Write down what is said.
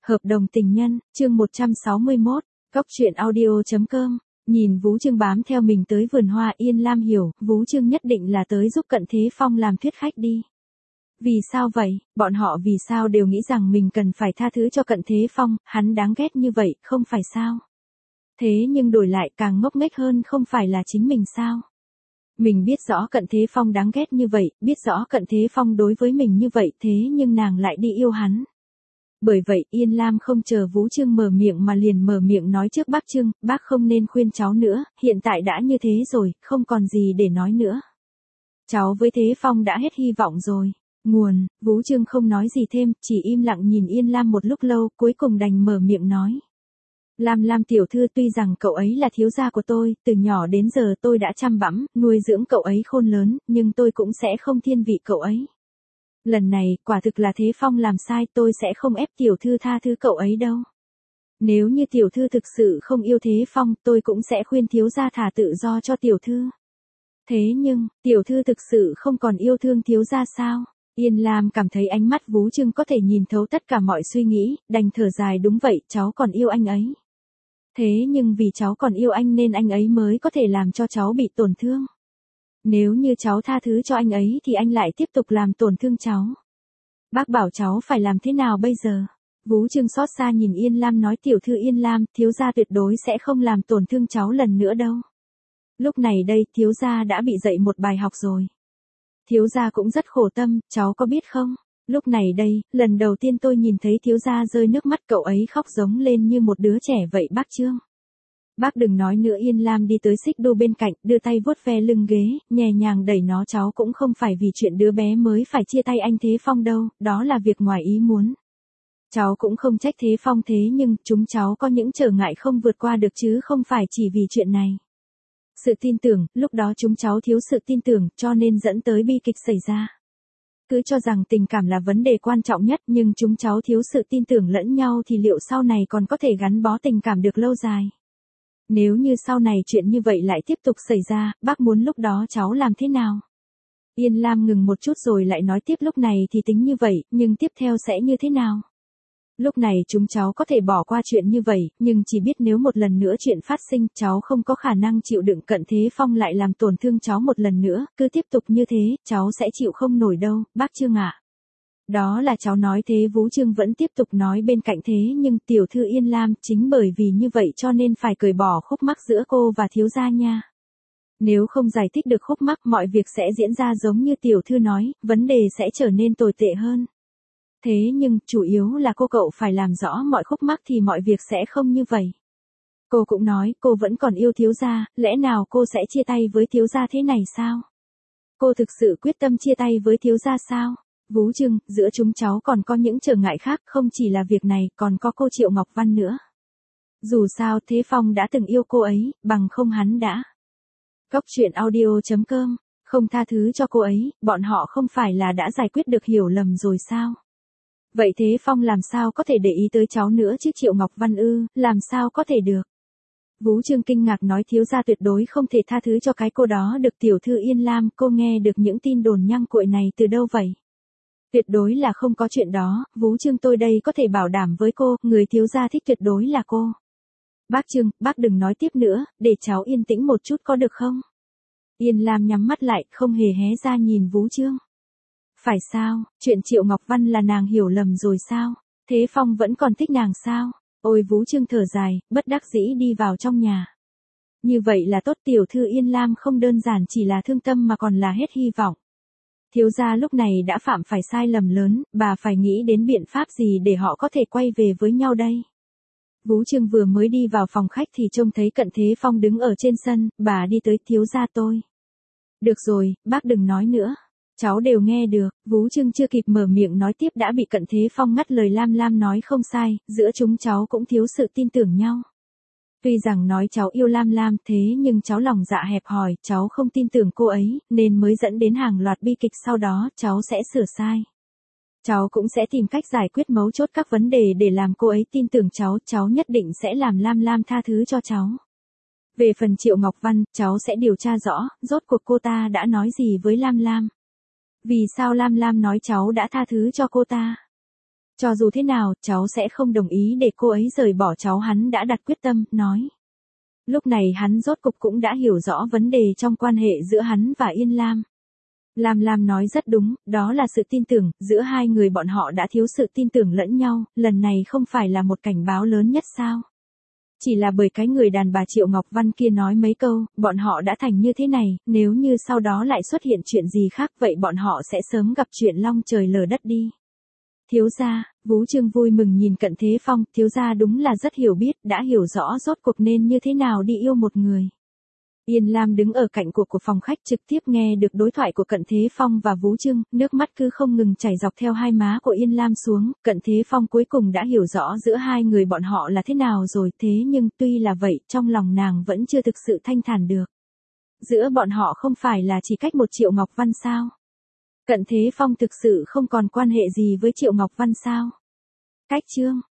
Hợp đồng tình nhân, chương 161, Cóc truyện audio.com. Nhìn Vú Trương bám theo mình tới vườn hoa, Yên Lam hiểu, Vú Trương nhất định là tới giúp Cận Thế Phong làm thuyết khách đi. Vì sao vậy, bọn họ vì sao đều nghĩ rằng mình cần phải tha thứ cho Cận Thế Phong, hắn đáng ghét như vậy, không phải sao? Thế nhưng đổi lại càng ngốc nghếch hơn không phải là chính mình sao? Mình biết rõ Cận Thế Phong đáng ghét như vậy, biết rõ Cận Thế Phong đối với mình như vậy, thế nhưng nàng lại đi yêu hắn. Bởi vậy Yên Lam không chờ Vú Trương mở miệng mà liền mở miệng nói trước bác Trương, bác không nên khuyên cháu nữa, hiện tại đã như thế rồi, không còn gì để nói nữa. Cháu với Thế Phong đã hết hy vọng rồi. Nguồn, Vú Trương không nói gì thêm, chỉ im lặng nhìn Yên Lam một lúc lâu, cuối cùng đành mở miệng nói. Lam tiểu thư, tuy rằng cậu ấy là thiếu gia của tôi, từ nhỏ đến giờ tôi đã chăm bẵm, nuôi dưỡng cậu ấy khôn lớn, nhưng tôi cũng sẽ không thiên vị cậu ấy. Lần này, quả thực là Thế Phong làm sai, tôi sẽ không ép tiểu thư tha thứ cậu ấy đâu. Nếu như tiểu thư thực sự không yêu Thế Phong, tôi cũng sẽ khuyên thiếu gia thả tự do cho tiểu thư. Thế nhưng, tiểu thư thực sự không còn yêu thương thiếu gia sao? Yên Lam cảm thấy ánh mắt Vú Trương có thể nhìn thấu tất cả mọi suy nghĩ, đành thở dài, đúng vậy, cháu còn yêu anh ấy. Thế nhưng vì cháu còn yêu anh nên anh ấy mới có thể làm cho cháu bị tổn thương. Nếu như cháu tha thứ cho anh ấy thì anh lại tiếp tục làm tổn thương cháu. Bác bảo cháu phải làm thế nào bây giờ? Vú Trương xót xa nhìn Yên Lam nói, tiểu thư Yên Lam, thiếu gia tuyệt đối sẽ không làm tổn thương cháu lần nữa đâu. Lúc này đây, thiếu gia đã bị dạy một bài học rồi. Thiếu gia cũng rất khổ tâm, cháu có biết không? Lúc này đây, lần đầu tiên tôi nhìn thấy thiếu gia rơi nước mắt, cậu ấy khóc giống lên như một đứa trẻ vậy bác Trương. Bác đừng nói nữa. Yên Lam đi tới xích đu bên cạnh, đưa tay vuốt ve lưng ghế, nhẹ nhàng đẩy nó, cháu cũng không phải vì chuyện đứa bé mới phải chia tay anh Thế Phong đâu, đó là việc ngoài ý muốn. Cháu cũng không trách Thế Phong, thế nhưng, chúng cháu có những trở ngại không vượt qua được chứ không phải chỉ vì chuyện này. Sự tin tưởng, lúc đó chúng cháu thiếu sự tin tưởng, cho nên dẫn tới bi kịch xảy ra. Cứ cho rằng tình cảm là vấn đề quan trọng nhất, nhưng chúng cháu thiếu sự tin tưởng lẫn nhau thì liệu sau này còn có thể gắn bó tình cảm được lâu dài? Nếu như sau này chuyện như vậy lại tiếp tục xảy ra, bác muốn lúc đó cháu làm thế nào? Yên Lam ngừng một chút rồi lại nói tiếp, lúc này thì tính như vậy, nhưng tiếp theo sẽ như thế nào? Lúc này chúng cháu có thể bỏ qua chuyện như vậy, nhưng chỉ biết nếu một lần nữa chuyện phát sinh, cháu không có khả năng chịu đựng Cận Thế Phong lại làm tổn thương cháu một lần nữa, cứ tiếp tục như thế, cháu sẽ chịu không nổi đâu, bác Trương ạ. Đó là cháu nói thế. Vú Trương vẫn tiếp tục nói bên cạnh, thế nhưng tiểu thư Yên Lam, chính bởi vì như vậy cho nên phải cởi bỏ khúc mắc giữa cô và thiếu gia nha. Nếu không giải thích được khúc mắc, mọi việc sẽ diễn ra giống như tiểu thư nói, vấn đề sẽ trở nên tồi tệ hơn. Thế nhưng, chủ yếu là cậu phải làm rõ mọi khúc mắc thì mọi việc sẽ không như vậy. Cô cũng nói, cô vẫn còn yêu thiếu gia, lẽ nào cô sẽ chia tay với thiếu gia thế này sao? Cô thực sự quyết tâm chia tay với thiếu gia sao? Vú Trương, giữa chúng cháu còn có những trở ngại khác, không chỉ là việc này, còn có cô Triệu Ngọc Văn nữa. Dù sao, Thế Phong đã từng yêu cô ấy, bằng không hắn đã. Cóc truyện audio.com, không tha thứ cho cô ấy, bọn họ không phải là đã giải quyết được hiểu lầm rồi sao? Vậy Thế Phong làm sao có thể để ý tới cháu nữa chứ? Triệu Ngọc Văn ư, làm sao có thể được? Vú Trương kinh ngạc nói, thiếu gia tuyệt đối không thể tha thứ cho cái cô đó được. Tiểu thư Yên Lam, cô nghe được những tin đồn nhăng cuội này từ đâu vậy? Tuyệt đối là không có chuyện đó, Vú Trương tôi đây có thể bảo đảm với cô, người thiếu gia thích tuyệt đối là cô. Bác Trương, bác đừng nói tiếp nữa, để cháu yên tĩnh một chút có được không? Yên Lam nhắm mắt lại, không hề hé ra nhìn Vú Trương. Phải sao, chuyện Triệu Ngọc Văn là nàng hiểu lầm rồi sao? Thế Phong vẫn còn thích nàng sao? Ôi, Vú Trương thở dài, bất đắc dĩ đi vào trong nhà. Như vậy là tốt, tiểu thư Yên Lam không đơn giản chỉ là thương tâm mà còn là hết hy vọng. Thiếu gia lúc này đã phạm phải sai lầm lớn, bà phải nghĩ đến biện pháp gì để họ có thể quay về với nhau đây. Vú Trương vừa mới đi vào phòng khách thì trông thấy Cận Thế Phong đứng ở trên sân, bà đi tới, thiếu gia tôi. Được rồi, bác đừng nói nữa. Cháu đều nghe được. Vú Trương chưa kịp mở miệng nói tiếp đã bị Cận Thế Phong ngắt lời. Lam nói không sai, giữa chúng cháu cũng thiếu sự tin tưởng nhau. Tuy rằng nói cháu yêu Lam thế nhưng cháu lòng dạ hẹp hòi, cháu không tin tưởng cô ấy, nên mới dẫn đến hàng loạt bi kịch, sau đó cháu sẽ sửa sai. Cháu cũng sẽ tìm cách giải quyết mấu chốt các vấn đề để làm cô ấy tin tưởng cháu nhất định sẽ làm Lam tha thứ cho cháu. Về phần Triệu Ngọc Văn, cháu sẽ điều tra rõ, rốt cuộc cô ta đã nói gì với Lam. Vì sao Lam nói cháu đã tha thứ cho cô ta? Cho dù thế nào, cháu sẽ không đồng ý để cô ấy rời bỏ cháu, hắn đã đặt quyết tâm, nói. Lúc này hắn rốt cục cũng đã hiểu rõ vấn đề trong quan hệ giữa hắn và Yên Lam. Lam nói rất đúng, đó là sự tin tưởng, giữa hai người bọn họ đã thiếu sự tin tưởng lẫn nhau, lần này không phải là một cảnh báo lớn nhất sao? Chỉ là bởi cái người đàn bà Triệu Ngọc Văn kia nói mấy câu, bọn họ đã thành như thế này, nếu như sau đó lại xuất hiện chuyện gì khác vậy bọn họ sẽ sớm gặp chuyện long trời lở đất đi. Thiếu gia, Vú Trương vui mừng nhìn Cận Thế Phong, thiếu gia đúng là rất hiểu biết, đã hiểu rõ rốt cuộc nên như thế nào đi yêu một người. Yên Lam đứng ở cạnh của phòng khách trực tiếp nghe được đối thoại của Cận Thế Phong và Vú Trương, nước mắt cứ không ngừng chảy dọc theo hai má của Yên Lam xuống, Cận Thế Phong cuối cùng đã hiểu rõ giữa hai người bọn họ là thế nào rồi, thế nhưng tuy là vậy, trong lòng nàng vẫn chưa thực sự thanh thản được. Giữa bọn họ không phải là chỉ cách một Triệu Ngọc Văn sao? Cận Thế Phong thực sự không còn quan hệ gì với Triệu Ngọc Văn sao? Cách chương